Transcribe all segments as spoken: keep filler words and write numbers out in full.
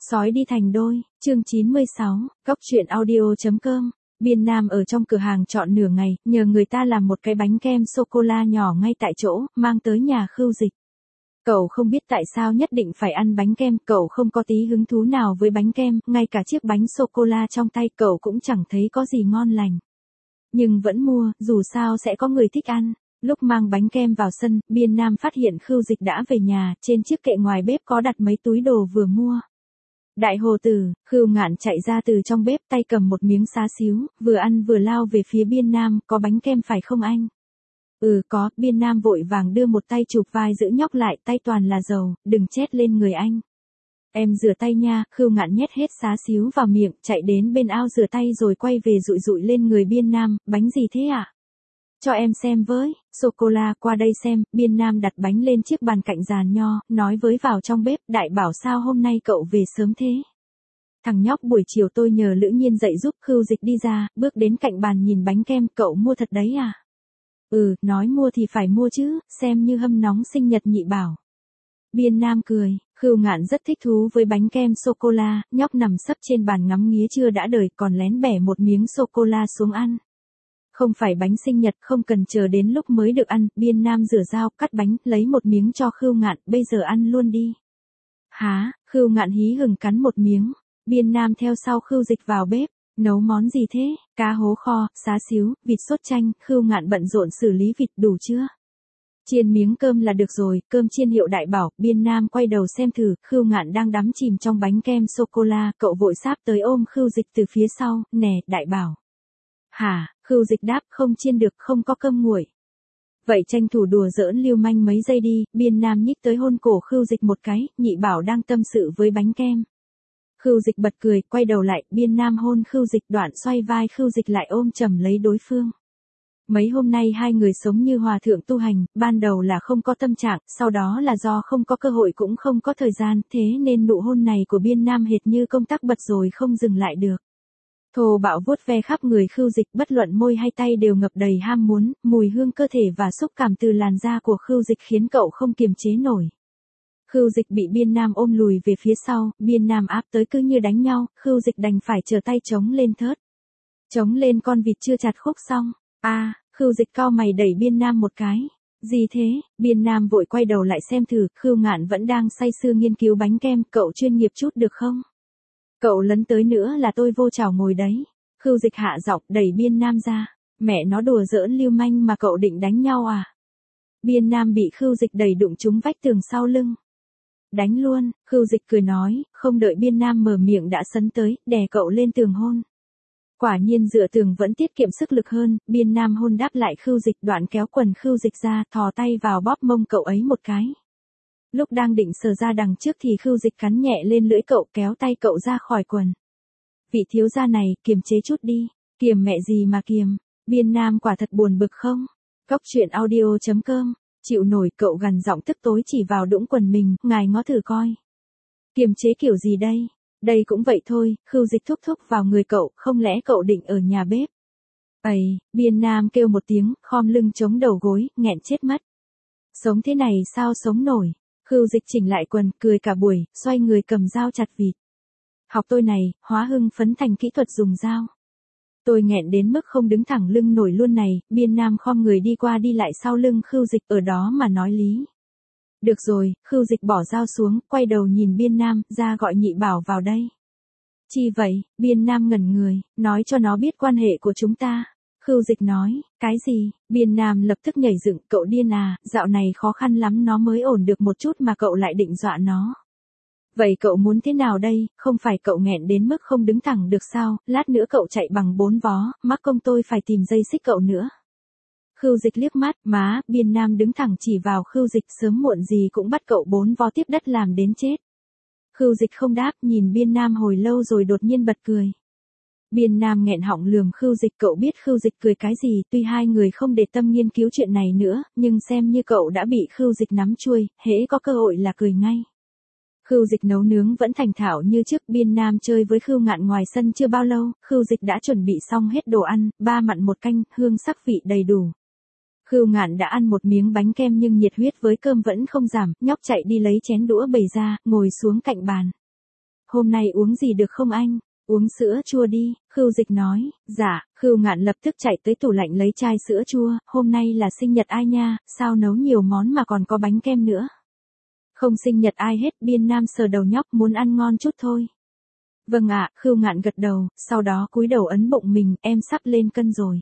Sói đi thành đôi, chương chín mươi sáu, Cóc truyện audio chấm com. Biên Nam ở trong cửa hàng chọn nửa ngày, nhờ người ta làm một cái bánh kem sô-cô-la nhỏ ngay tại chỗ, mang tới nhà Khưu Dịch. Cậu không biết tại sao nhất định phải ăn bánh kem, cậu không có tí hứng thú nào với bánh kem, ngay cả chiếc bánh sô-cô-la trong tay cậu cũng chẳng thấy có gì ngon lành. Nhưng vẫn mua, dù sao sẽ có người thích ăn. Lúc mang bánh kem vào sân, Biên Nam phát hiện Khưu Dịch đã về nhà, trên chiếc kệ ngoài bếp có đặt mấy túi đồ vừa mua. Đại hồ tử, Khưu Ngạn chạy ra từ trong bếp tay cầm một miếng xá xíu, vừa ăn vừa lao về phía Biên Nam, có bánh kem phải không anh? Ừ có, Biên Nam vội vàng đưa một tay chụp vai giữ nhóc lại, tay toàn là dầu, đừng chét lên người anh. Em rửa tay nha, Khưu Ngạn nhét hết xá xíu vào miệng, chạy đến bên ao rửa tay rồi quay về dụi dụi lên người Biên Nam, bánh gì thế ạ? À? Cho em xem với, sô-cô-la, qua đây xem. Biên Nam đặt bánh lên chiếc bàn cạnh giàn nho, nói với vào trong bếp, đại bảo sao hôm nay cậu về sớm thế? Thằng nhóc buổi chiều tôi nhờ Lữ Nhiên dậy giúp. Khưu Dịch đi ra, bước đến cạnh bàn nhìn bánh kem, cậu mua thật đấy à? Ừ, nói mua thì phải mua chứ, xem như hâm nóng sinh nhật nhị bảo. Biên Nam cười, Khưu Ngạn rất thích thú với bánh kem sô-cô-la, nhóc nằm sấp trên bàn ngắm nghía chưa đã đời, còn lén bẻ một miếng sô-cô-la xuống ăn. Không phải bánh sinh nhật, không cần chờ đến lúc mới được ăn. Biên Nam rửa dao, cắt bánh, lấy một miếng cho Khưu Ngạn, bây giờ ăn luôn đi. Hả? Khưu Ngạn hí hửng cắn một miếng. Biên Nam theo sau Khưu Dịch vào bếp. Nấu món gì thế? Cá hố kho, xá xíu, vịt sốt chanh. Khưu Ngạn bận rộn xử lý vịt, đủ chưa? Chiên miếng cơm là được rồi, cơm chiên hiệu đại bảo. Biên Nam quay đầu xem thử, Khưu Ngạn đang đắm chìm trong bánh kem sô-cô-la, cậu vội sáp tới ôm Khưu Dịch từ phía sau, nè, đại bảo. Hả? Khưu Dịch đáp, không chiên được, không có cơm nguội. Vậy tranh thủ đùa giỡn lưu manh mấy giây đi. Biên Nam nhích tới hôn cổ Khưu Dịch một cái, nhị bảo đang tâm sự với bánh kem. Khưu Dịch bật cười, quay đầu lại, Biên Nam hôn Khưu Dịch, đoạn xoay vai Khưu Dịch lại ôm chầm lấy đối phương. Mấy hôm nay hai người sống như hòa thượng tu hành, ban đầu là không có tâm trạng, sau đó là do không có cơ hội cũng không có thời gian, thế nên nụ hôn này của Biên Nam hệt như công tắc bật rồi không dừng lại được. Thô bạo vuốt ve khắp người Khưu Dịch, bất luận môi hay tay đều ngập đầy ham muốn, mùi hương cơ thể và xúc cảm từ làn da của Khưu Dịch khiến cậu không kiềm chế nổi. Khưu Dịch bị Biên Nam ôm lùi về phía sau, Biên Nam áp tới cứ như đánh nhau, Khưu Dịch đành phải chờ tay chống lên thớt. Chống lên con vịt chưa chặt khúc xong. A, à, Khưu Dịch cau mày đẩy Biên Nam một cái. Gì thế? Biên Nam vội quay đầu lại xem thử, Khưu Ngạn vẫn đang say sưa nghiên cứu bánh kem, cậu chuyên nghiệp chút được không? Cậu lấn tới nữa là tôi vô chảo ngồi đấy. Khưu Dịch hạ giọng đẩy Biên Nam ra. Mẹ nó đùa giỡn lưu manh mà cậu định đánh nhau à? Biên Nam bị Khưu Dịch đẩy đụng trúng vách tường sau lưng. Đánh luôn, Khưu Dịch cười nói, không đợi Biên Nam mở miệng đã sấn tới, đè cậu lên tường hôn. Quả nhiên dựa tường vẫn tiết kiệm sức lực hơn, Biên Nam hôn đáp lại Khưu Dịch, đoạn kéo quần Khưu Dịch ra, thò tay vào bóp mông cậu ấy một cái. Lúc đang định sờ ra đằng trước thì Khưu Dịch cắn nhẹ lên lưỡi cậu, kéo tay cậu ra khỏi quần. Vị thiếu gia này, kiềm chế chút đi. Kiềm mẹ gì mà kiềm. Biên Nam quả thật buồn bực không? Cóc truyện audio chấm com. Chịu nổi, cậu gằn giọng tức tối chỉ vào đũng quần mình, ngài ngó thử coi. Kiềm chế kiểu gì đây? Đây cũng vậy thôi. Khưu Dịch thúc thúc vào người cậu, không lẽ cậu định ở nhà bếp? Ây, Biên Nam kêu một tiếng, khom lưng chống đầu gối, nghẹn chết mất. Sống thế này sao sống nổi? Khưu Dịch chỉnh lại quần, cười cả buổi, xoay người cầm dao chặt vịt. Học tôi này, hóa hưng phấn thành kỹ thuật dùng dao. Tôi nghẹn đến mức không đứng thẳng lưng nổi luôn này. Biên Nam khom người đi qua đi lại sau lưng Khưu Dịch, ở đó mà nói lý. Được rồi, Khưu Dịch bỏ dao xuống, quay đầu nhìn Biên Nam, ra gọi nhị bảo vào đây. Chi vậy? Biên Nam ngẩn người, nói cho nó biết quan hệ của chúng ta. Khưu Dịch nói, cái gì? Biên Nam lập tức nhảy dựng, cậu điên à, dạo này khó khăn lắm nó mới ổn được một chút mà cậu lại định dọa nó. Vậy cậu muốn thế nào đây, không phải cậu nghẹn đến mức không đứng thẳng được sao, lát nữa cậu chạy bằng bốn vó, mắc công tôi phải tìm dây xích cậu nữa. Khưu Dịch liếc mắt, má, Biên Nam đứng thẳng chỉ vào Khưu Dịch, sớm muộn gì cũng bắt cậu bốn vó tiếp đất làm đến chết. Khưu Dịch không đáp, nhìn Biên Nam hồi lâu rồi đột nhiên bật cười. Biên Nam nghẹn họng lườm Khưu Dịch, cậu biết Khưu Dịch cười cái gì, tuy hai người không để tâm nghiên cứu chuyện này nữa, nhưng xem như cậu đã bị Khưu Dịch nắm chuôi, hễ có cơ hội là cười ngay. Khưu Dịch nấu nướng vẫn thành thạo như trước. Biên Nam chơi với Khưu Ngạn ngoài sân chưa bao lâu, Khưu Dịch đã chuẩn bị xong hết đồ ăn, ba mặn một canh, hương sắc vị đầy đủ. Khưu Ngạn đã ăn một miếng bánh kem nhưng nhiệt huyết với cơm vẫn không giảm, nhóc chạy đi lấy chén đũa bày ra, ngồi xuống cạnh bàn. hôm nay uống gì được không anh? Uống sữa chua đi, Khưu Dịch nói. Dạ, Khưu Ngạn lập tức chạy tới tủ lạnh lấy chai sữa chua, hôm nay là sinh nhật ai nha, sao nấu nhiều món mà còn có bánh kem nữa. Không sinh nhật ai hết, Biên Nam sờ đầu nhóc muốn ăn ngon chút thôi. Vâng ạ, Khưu Ngạn gật đầu, sau đó cúi đầu ấn bụng mình, em sắp lên cân rồi.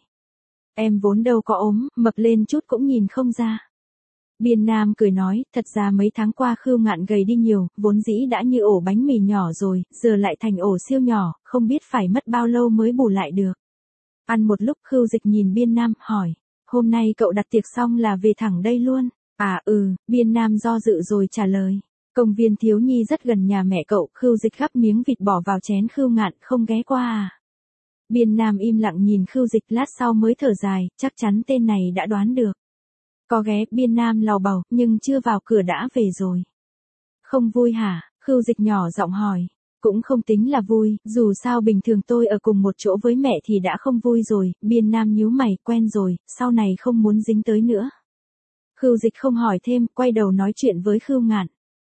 Em vốn đâu có ốm, mập lên chút cũng nhìn không ra. Biên Nam cười nói, thật ra mấy tháng qua Khưu Ngạn gầy đi nhiều, vốn dĩ đã như ổ bánh mì nhỏ rồi, giờ lại thành ổ siêu nhỏ, không biết phải mất bao lâu mới bù lại được. Ăn một lúc Khưu Dịch nhìn Biên Nam, hỏi, hôm nay cậu đặt tiệc xong là về thẳng đây luôn? À ừ, Biên Nam do dự rồi trả lời. Công viên thiếu nhi rất gần nhà mẹ cậu, Khưu Dịch gắp miếng vịt bỏ vào chén Khưu Ngạn, không ghé qua à? Biên Nam im lặng nhìn Khưu Dịch lát sau mới thở dài, chắc chắn tên này đã đoán được. Có ghé, Biên Nam lầu bầu, nhưng chưa vào cửa đã về rồi. Không vui hả? Khưu Dịch nhỏ giọng hỏi. Cũng không tính là vui, dù sao bình thường tôi ở cùng một chỗ với mẹ thì đã không vui rồi, Biên Nam nhíu mày, quen rồi, sau này không muốn dính tới nữa. Khưu Dịch không hỏi thêm, quay đầu nói chuyện với Khưu Ngạn.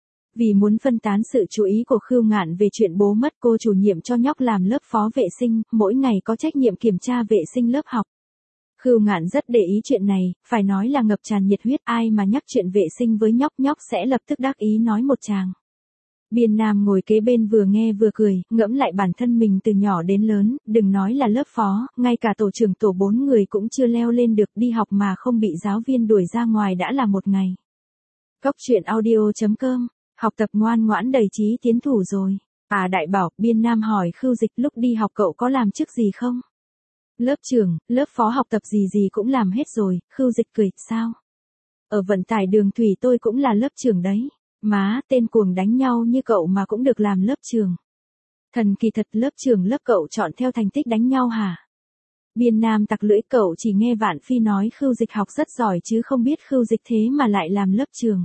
Vì muốn phân tán sự chú ý của Khưu Ngạn về chuyện bố mất, cô chủ nhiệm cho nhóc làm lớp phó vệ sinh, mỗi ngày có trách nhiệm kiểm tra vệ sinh lớp học. Khưu Ngạn rất để ý chuyện này, phải nói là ngập tràn nhiệt huyết, ai mà nhắc chuyện vệ sinh với nhóc nhóc sẽ lập tức đắc ý nói một tràng. Biên Nam ngồi kế bên vừa nghe vừa cười, ngẫm lại bản thân mình từ nhỏ đến lớn, đừng nói là lớp phó, ngay cả tổ trưởng tổ bốn người cũng chưa leo lên được, đi học mà không bị giáo viên đuổi ra ngoài đã là một ngày. Cóc truyện audio chấm com, học tập ngoan ngoãn đầy chí tiến thủ rồi. À Đại Bảo, Biên Nam hỏi Khưu Dịch lúc đi học cậu có làm chức gì không? Lớp trưởng, lớp phó học tập gì gì cũng làm hết rồi, Khưu Dịch cười, sao? Ở vận tải đường thủy tôi cũng là lớp trưởng đấy. Má, tên cuồng đánh nhau như cậu mà cũng được làm lớp trưởng. Thần kỳ thật, lớp trưởng lớp cậu chọn theo thành tích đánh nhau hả? Biên Nam tặc lưỡi, cậu chỉ nghe Vạn Phi nói Khưu Dịch học rất giỏi chứ không biết Khưu Dịch thế mà lại làm lớp trưởng.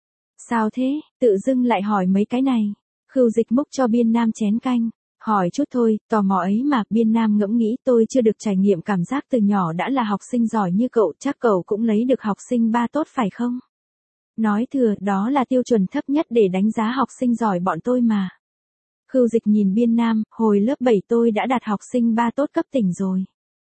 Sao thế, tự dưng lại hỏi mấy cái này. Khưu Dịch múc cho Biên Nam chén canh. Hỏi chút thôi, tò mò ấy mà. Biên Nam ngẫm nghĩ, tôi chưa được trải nghiệm cảm giác từ nhỏ đã là học sinh giỏi như cậu, chắc cậu cũng lấy được học sinh ba tốt phải không? Nói thừa, đó là tiêu chuẩn thấp nhất để đánh giá học sinh giỏi bọn tôi mà. Khưu Dịch nhìn Biên Nam, hồi lớp bảy tôi đã đạt học sinh ba tốt cấp tỉnh rồi.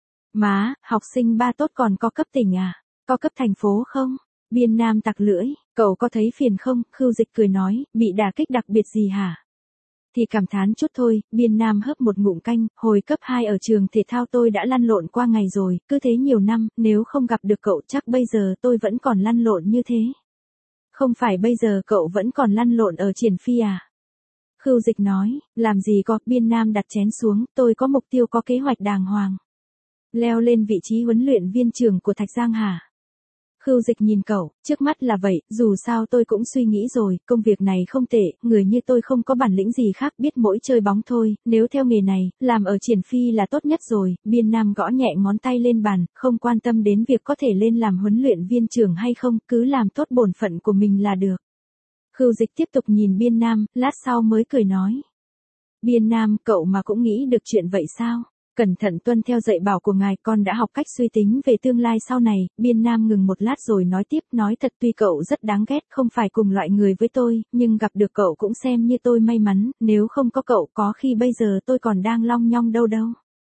Má, học sinh ba tốt còn có cấp tỉnh à? Có cấp thành phố không? Biên Nam tặc lưỡi, cậu có thấy phiền không? Khưu Dịch cười nói, bị đả kích đặc biệt gì hả? Thì cảm thán chút thôi. Biên Nam hớp một ngụm canh, hồi cấp hai ở trường thể thao tôi đã lăn lộn qua ngày rồi, cứ thế nhiều năm, nếu không gặp được cậu chắc bây giờ tôi vẫn còn lăn lộn như thế. Không phải bây giờ cậu vẫn còn lăn lộn ở Triển Phi à? Khưu Dịch nói, làm gì có. Biên Nam đặt chén xuống, tôi có mục tiêu, có kế hoạch đàng hoàng. Leo lên vị trí huấn luyện viên trưởng của Thạch Giang hả? Khưu Dịch nhìn cậu, trước mắt là vậy, dù sao tôi cũng suy nghĩ rồi, công việc này không tệ, người như tôi không có bản lĩnh gì khác, biết mỗi chơi bóng thôi, nếu theo nghề này, làm ở Triển Phi là tốt nhất rồi. Biên Nam gõ nhẹ ngón tay lên bàn, không quan tâm đến việc có thể lên làm huấn luyện viên trưởng hay không, cứ làm tốt bổn phận của mình là được. Khưu Dịch tiếp tục nhìn Biên Nam, lát sau mới cười nói. Biên Nam, cậu mà cũng nghĩ được chuyện vậy sao? Cẩn thận tuân theo dạy bảo của ngài, con đã học cách suy tính về tương lai sau này. Biên Nam ngừng một lát rồi nói tiếp, nói thật tuy cậu rất đáng ghét, không phải cùng loại người với tôi, nhưng gặp được cậu cũng xem như tôi may mắn, nếu không có cậu có khi bây giờ tôi còn đang long nhong đâu đâu.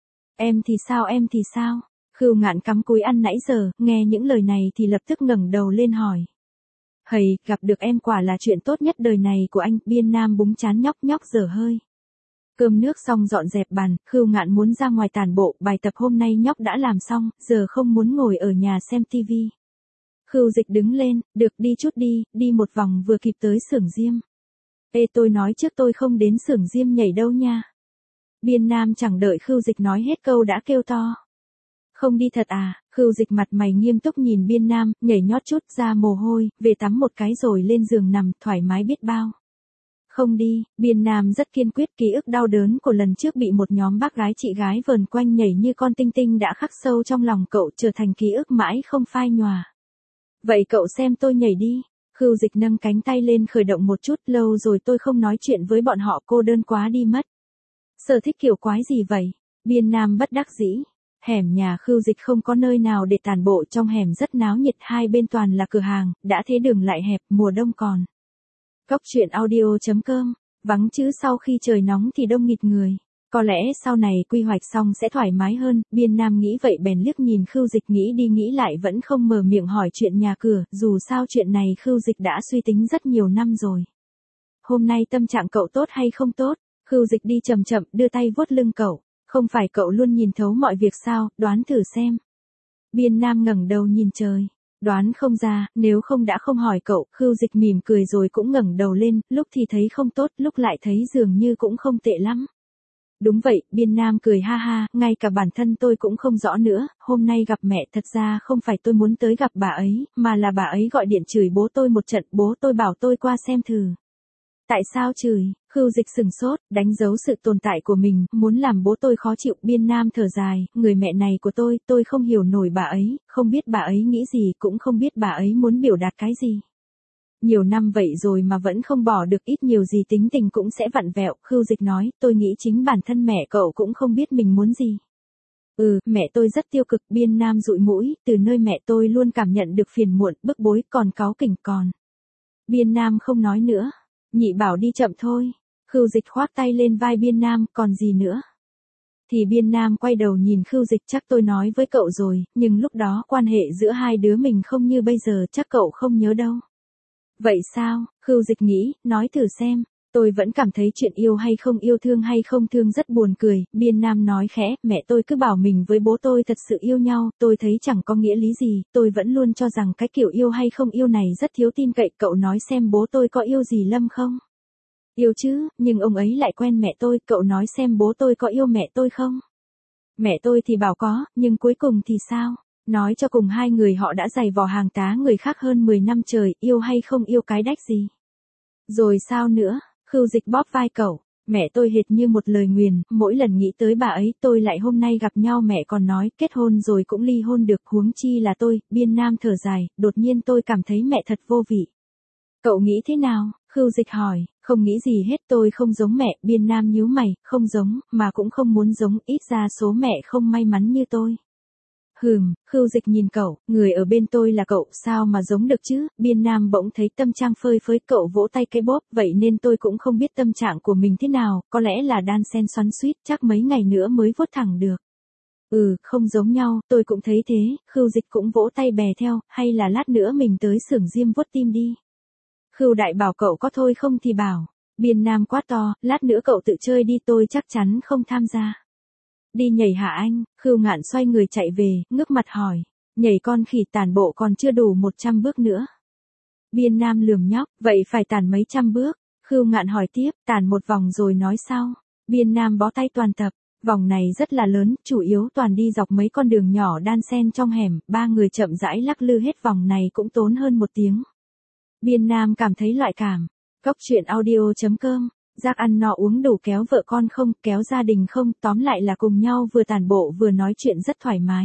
Em thì sao, em thì sao? Khưu Ngạn cắm cúi ăn nãy giờ, nghe những lời này thì lập tức ngẩng đầu lên hỏi. Hầy, gặp được em quả là chuyện tốt nhất đời này của anh. Biên Nam búng trán nhóc nhóc dở hơi. Cơm nước xong dọn dẹp bàn, Khưu Ngạn muốn ra ngoài tản bộ, bài tập hôm nay nhóc đã làm xong, giờ không muốn ngồi ở nhà xem tivi. Khưu Dịch đứng lên, được đi chút đi, đi một vòng vừa kịp tới xưởng diêm. Ê tôi nói trước tôi không đến xưởng diêm nhảy đâu nha. Biên Nam chẳng đợi Khưu Dịch nói hết câu đã kêu to. Không đi thật à? Khưu Dịch mặt mày nghiêm túc nhìn Biên Nam, nhảy nhót chút ra mồ hôi, về tắm một cái rồi lên giường nằm, thoải mái biết bao. Không đi. Biên Nam rất kiên quyết, ký ức đau đớn của lần trước bị một nhóm bác gái chị gái vờn quanh nhảy như con tinh tinh đã khắc sâu trong lòng cậu, trở thành ký ức mãi không phai nhòa. Vậy cậu xem tôi nhảy đi. Khưu Dịch nâng cánh tay lên khởi động một chút, lâu rồi tôi không nói chuyện với bọn họ, cô đơn quá đi mất. Sở thích kiểu quái gì vậy? Biên Nam bất đắc dĩ. Hẻm nhà Khưu Dịch không có nơi nào để tản bộ, trong hẻm rất náo nhiệt, hai bên toàn là cửa hàng, đã thế đường lại hẹp, mùa đông còn. Cóc truyện audio chấm com Vắng chứ sau khi trời nóng thì đông nghịt người. Có lẽ sau này quy hoạch xong sẽ thoải mái hơn, Biên Nam nghĩ vậy bèn liếc nhìn Khưu Dịch, nghĩ đi nghĩ lại vẫn không mở miệng hỏi chuyện nhà cửa, dù sao chuyện này Khưu Dịch đã suy tính rất nhiều năm rồi. Hôm nay tâm trạng cậu tốt hay không tốt? Khưu Dịch đi chậm chậm, đưa tay vuốt lưng cậu. Không phải cậu luôn nhìn thấu mọi việc sao, đoán thử xem. Biên Nam ngẩng đầu nhìn trời. Đoán không ra, nếu không đã không hỏi cậu. Khưu Dịch mỉm cười rồi cũng ngẩng đầu lên, lúc thì thấy không tốt, lúc lại thấy dường như cũng không tệ lắm. Đúng vậy, Biên Nam cười ha ha, ngay cả bản thân tôi cũng không rõ nữa, hôm nay gặp mẹ thật ra không phải tôi muốn tới gặp bà ấy, mà là bà ấy gọi điện chửi bố tôi một trận, bố tôi bảo tôi qua xem thử. Tại sao chửi? Khưu Dịch sừng sốt, đánh dấu sự tồn tại của mình, muốn làm bố tôi khó chịu. Biên Nam thở dài, người mẹ này của tôi, tôi không hiểu nổi bà ấy, không biết bà ấy nghĩ gì, cũng không biết bà ấy muốn biểu đạt cái gì. Nhiều năm vậy rồi mà vẫn không bỏ được, ít nhiều gì tính tình cũng sẽ vặn vẹo. Khưu Dịch nói, tôi nghĩ chính bản thân mẹ cậu cũng không biết mình muốn gì. Ừ, mẹ tôi rất tiêu cực. Biên Nam dụi mũi, từ nơi mẹ tôi luôn cảm nhận được phiền muộn, bức bối, còn cáu kỉnh còn. Biên Nam không nói nữa. Nhị bảo đi chậm thôi. Khưu Dịch khoác tay lên vai Biên Nam, còn gì nữa. Thì Biên Nam quay đầu nhìn Khưu Dịch, chắc tôi nói với cậu rồi, nhưng lúc đó quan hệ giữa hai đứa mình không như bây giờ, chắc cậu không nhớ đâu. Vậy sao? Khưu Dịch nghĩ, nói thử xem. Tôi vẫn cảm thấy chuyện yêu hay không yêu, thương hay không thương rất buồn cười. Biên Nam nói khẽ, mẹ tôi cứ bảo mình với bố tôi thật sự yêu nhau, tôi thấy chẳng có nghĩa lý gì, tôi vẫn luôn cho rằng cái kiểu yêu hay không yêu này rất thiếu tin cậy. Cậu nói xem bố tôi có yêu gì Lâm không? Yêu chứ, nhưng ông ấy lại quen mẹ tôi, cậu nói xem bố tôi có yêu mẹ tôi không? Mẹ tôi thì bảo có, nhưng cuối cùng thì sao? Nói cho cùng hai người họ đã giày vò hàng tá người khác hơn mười năm trời, yêu hay không yêu cái đách gì? Rồi sao nữa? Khưu Dịch bóp vai cậu, mẹ tôi hệt như một lời nguyền, mỗi lần nghĩ tới bà ấy tôi lại hôm nay gặp nhau mẹ còn nói kết hôn rồi cũng ly hôn được, huống chi là tôi. Biên Nam thở dài, đột nhiên tôi cảm thấy mẹ thật vô vị. Cậu nghĩ thế nào? Khưu Dịch hỏi, không nghĩ gì hết, tôi không giống mẹ. Biên Nam nhíu mày, không giống, mà cũng không muốn giống, ít ra số mẹ không may mắn như tôi. Hừm, Khưu Dịch nhìn cậu, người ở bên tôi là cậu, sao mà giống được chứ? Biên Nam bỗng thấy tâm trạng phơi phới, cậu vỗ tay cái bóp, vậy nên tôi cũng không biết tâm trạng của mình thế nào, có lẽ là đan sen xoắn xuýt, chắc mấy ngày nữa mới vuốt thẳng được. Ừ, không giống nhau, tôi cũng thấy thế. Khưu Dịch cũng vỗ tay bè theo, hay là lát nữa mình tới xưởng diêm vuốt tim đi. Khưu Đại bảo cậu có thôi không thì bảo. Biên Nam quát to, lát nữa cậu tự chơi đi, tôi chắc chắn không tham gia. Đi nhảy hả anh? Khưu Ngạn xoay người chạy về, ngước mặt hỏi. Nhảy con khỉ, tản bộ còn chưa đủ một trăm bước nữa. Biên Nam lườm nhóc, vậy phải tản mấy trăm bước? Khưu Ngạn hỏi tiếp, tản một vòng rồi nói sau. Biên Nam bó tay toàn tập, vòng này rất là lớn, chủ yếu toàn đi dọc mấy con đường nhỏ đan xen trong hẻm, ba người chậm rãi lắc lư hết vòng này cũng tốn hơn một tiếng. Biên Nam cảm thấy loại cảm. Cóc truyện audio chấm com. Giác ăn no uống đủ, kéo vợ con không, kéo gia đình không, tóm lại là cùng nhau vừa tản bộ vừa nói chuyện rất thoải mái.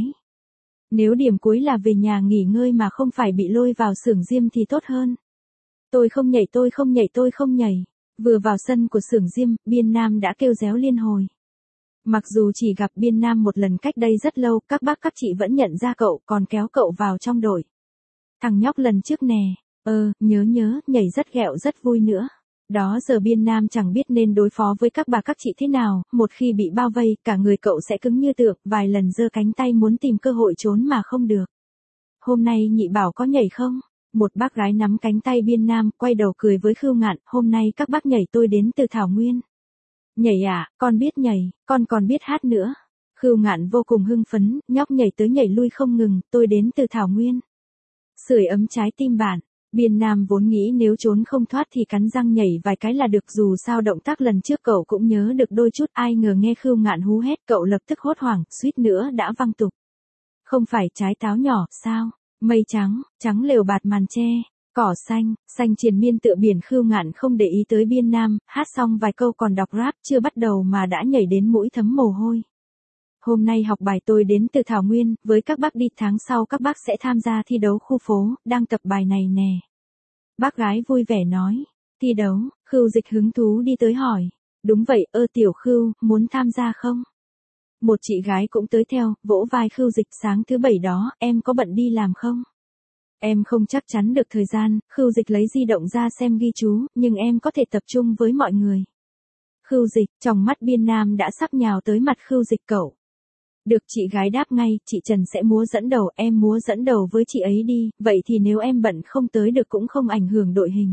Nếu điểm cuối là về nhà nghỉ ngơi mà không phải bị lôi vào xưởng diêm thì tốt hơn. Tôi không nhảy, tôi không nhảy, tôi không nhảy. Vừa vào sân của xưởng diêm, Biên Nam đã kêu réo liên hồi. Mặc dù chỉ gặp Biên Nam một lần cách đây rất lâu, các bác các chị vẫn nhận ra cậu, còn kéo cậu vào trong đội. Thằng nhóc lần trước nè, ờ, nhớ nhớ, nhảy rất ghẹo rất vui nữa. Đó giờ Biên Nam chẳng biết nên đối phó với các bà các chị thế nào, một khi bị bao vây, cả người cậu sẽ cứng như tượng, vài lần giơ cánh tay muốn tìm cơ hội trốn mà không được. Hôm nay nhị bảo có nhảy không? Một bác gái nắm cánh tay Biên Nam, quay đầu cười với Khưu Ngạn, hôm nay các bác nhảy, tôi đến từ Thảo Nguyên. Nhảy à, con biết nhảy, con còn biết hát nữa. Khưu Ngạn vô cùng hưng phấn, nhóc nhảy tới nhảy lui không ngừng, tôi đến từ Thảo Nguyên. Sưởi ấm trái tim bạn. Biên Nam vốn nghĩ nếu trốn không thoát thì cắn răng nhảy vài cái là được, dù sao động tác lần trước cậu cũng nhớ được đôi chút, ai ngờ nghe Khưu Ngạn hú hét cậu lập tức hốt hoảng, suýt nữa đã văng tục. Không phải trái táo nhỏ, sao? Mây trắng, trắng lều bạt màn che, cỏ xanh, xanh triền miên tựa biển. Khưu Ngạn không để ý tới Biên Nam, hát xong vài câu còn đọc rap, chưa bắt đầu mà đã nhảy đến mũi thấm mồ hôi. Hôm nay học bài tôi đến từ Thảo Nguyên, với các bác đi, tháng sau các bác sẽ tham gia thi đấu khu phố, đang tập bài này nè. Bác gái vui vẻ nói, thi đấu. Khưu Dịch hứng thú đi tới hỏi, đúng vậy, ơ tiểu Khưu, muốn tham gia không? Một chị gái cũng tới theo, vỗ vai Khưu Dịch, sáng thứ bảy đó, em có bận đi làm không? Em không chắc chắn được thời gian, Khưu Dịch lấy di động ra xem ghi chú, nhưng em có thể tập trung với mọi người. Khưu Dịch, trong mắt Biên Nam đã sắp nhào tới mặt Khưu Dịch cậu. Được, chị gái đáp ngay, chị Trần sẽ múa dẫn đầu, em múa dẫn đầu với chị ấy đi, vậy thì nếu em bận không tới được cũng không ảnh hưởng đội hình.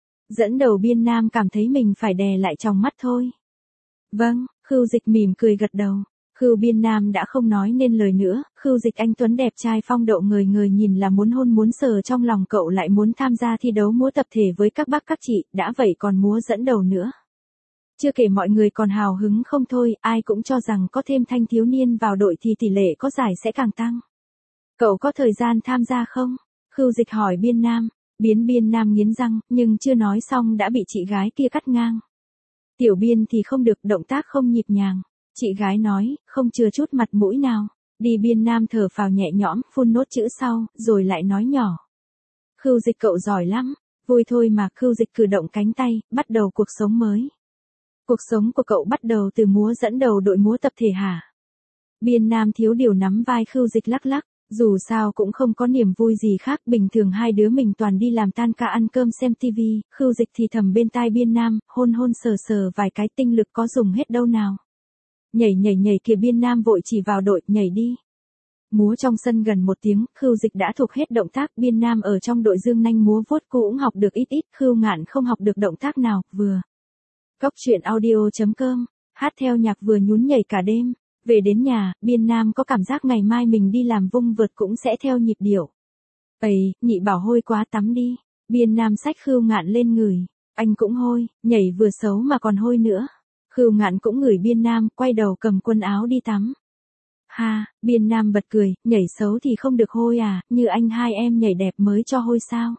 Dẫn đầu Biên Nam cảm thấy mình phải đè lại trong mắt thôi. Vâng, Khưu Dịch mỉm cười gật đầu. Khưu Biên Nam đã không nói nên lời nữa, Khưu Dịch anh tuấn đẹp trai phong độ người người nhìn là muốn hôn muốn sờ trong lòng cậu lại muốn tham gia thi đấu múa tập thể với các bác các chị, đã vậy còn múa dẫn đầu nữa. Chưa kể mọi người còn hào hứng không thôi, ai cũng cho rằng có thêm thanh thiếu niên vào đội thì tỷ lệ có giải sẽ càng tăng. Cậu có thời gian tham gia không? Khưu Dịch hỏi Biên Nam, biến Biên Nam nghiến răng, nhưng chưa nói xong đã bị chị gái kia cắt ngang. Tiểu Biên thì không được, động tác không nhịp nhàng. Chị gái nói, không chừa chút mặt mũi nào. Đi. Biên Nam thở phào nhẹ nhõm, phun nốt chữ sau, rồi lại nói nhỏ. Khưu Dịch cậu giỏi lắm, vui thôi mà. Khưu Dịch cử động cánh tay, bắt đầu cuộc sống mới. Cuộc sống của cậu bắt đầu từ múa dẫn đầu đội múa tập thể hả? Biên Nam thiếu điều nắm vai Khưu Dịch lắc lắc, dù sao cũng không có niềm vui gì khác, bình thường hai đứa mình toàn đi làm tan ca ăn cơm xem tivi, Khưu Dịch thì thầm bên tai Biên Nam, hôn hôn sờ sờ vài cái, tinh lực có dùng hết đâu nào. Nhảy nhảy nhảy kìa. Biên Nam vội chỉ vào đội, nhảy đi. Múa trong sân gần một tiếng, Khưu Dịch đã thuộc hết động tác, Biên Nam ở trong đội dương nanh múa vuốt cũng học được ít ít, Khưu Ngạn không học được động tác nào, vừa. Cóc truyện audio chấm com, hát theo nhạc vừa nhún nhảy cả đêm. Về đến nhà, Biên Nam có cảm giác ngày mai mình đi làm vung vượt cũng sẽ theo nhịp điệu. Ây, nhị bảo hôi quá, tắm đi. Biên Nam xách Khưu Ngạn lên ngửi. Anh cũng hôi, nhảy vừa xấu mà còn hôi nữa. Khưu Ngạn cũng ngửi Biên Nam, quay đầu cầm quần áo đi tắm. Ha, Biên Nam bật cười, nhảy xấu thì không được hôi à, như anh hai em nhảy đẹp mới cho hôi sao?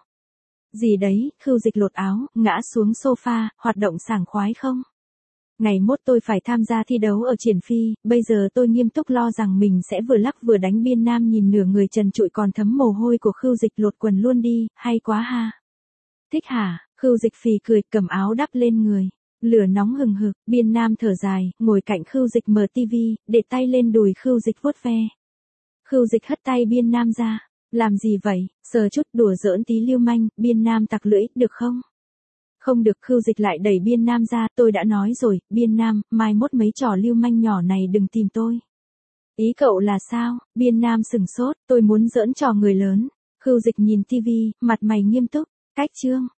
Gì đấy, Khưu Dịch lột áo, ngã xuống sofa, hoạt động sảng khoái không? Ngày mốt tôi phải tham gia thi đấu ở Triển Phi, bây giờ tôi nghiêm túc lo rằng mình sẽ vừa lắc vừa đánh. Biên Nam nhìn nửa người trần trụi còn thấm mồ hôi của Khưu Dịch, lột quần luôn đi, hay quá ha. Thích hả? Khưu Dịch phì cười, cầm áo đắp lên người. Lửa nóng hừng hực, Biên Nam thở dài, ngồi cạnh Khưu Dịch mở tivi, để tay lên đùi Khưu Dịch vuốt ve. Khưu Dịch hất tay Biên Nam ra. Làm gì vậy? Sờ chút, đùa giỡn tí lưu manh. Biên Nam tặc lưỡi, được không? Không được. Khưu Dịch lại đẩy Biên Nam ra, tôi đã nói rồi, Biên Nam, mai mốt mấy trò lưu manh nhỏ này đừng tìm tôi. Ý cậu là sao? Biên Nam sừng sốt, tôi muốn giỡn trò người lớn. Khưu Dịch nhìn tivi, mặt mày nghiêm túc, cách chương.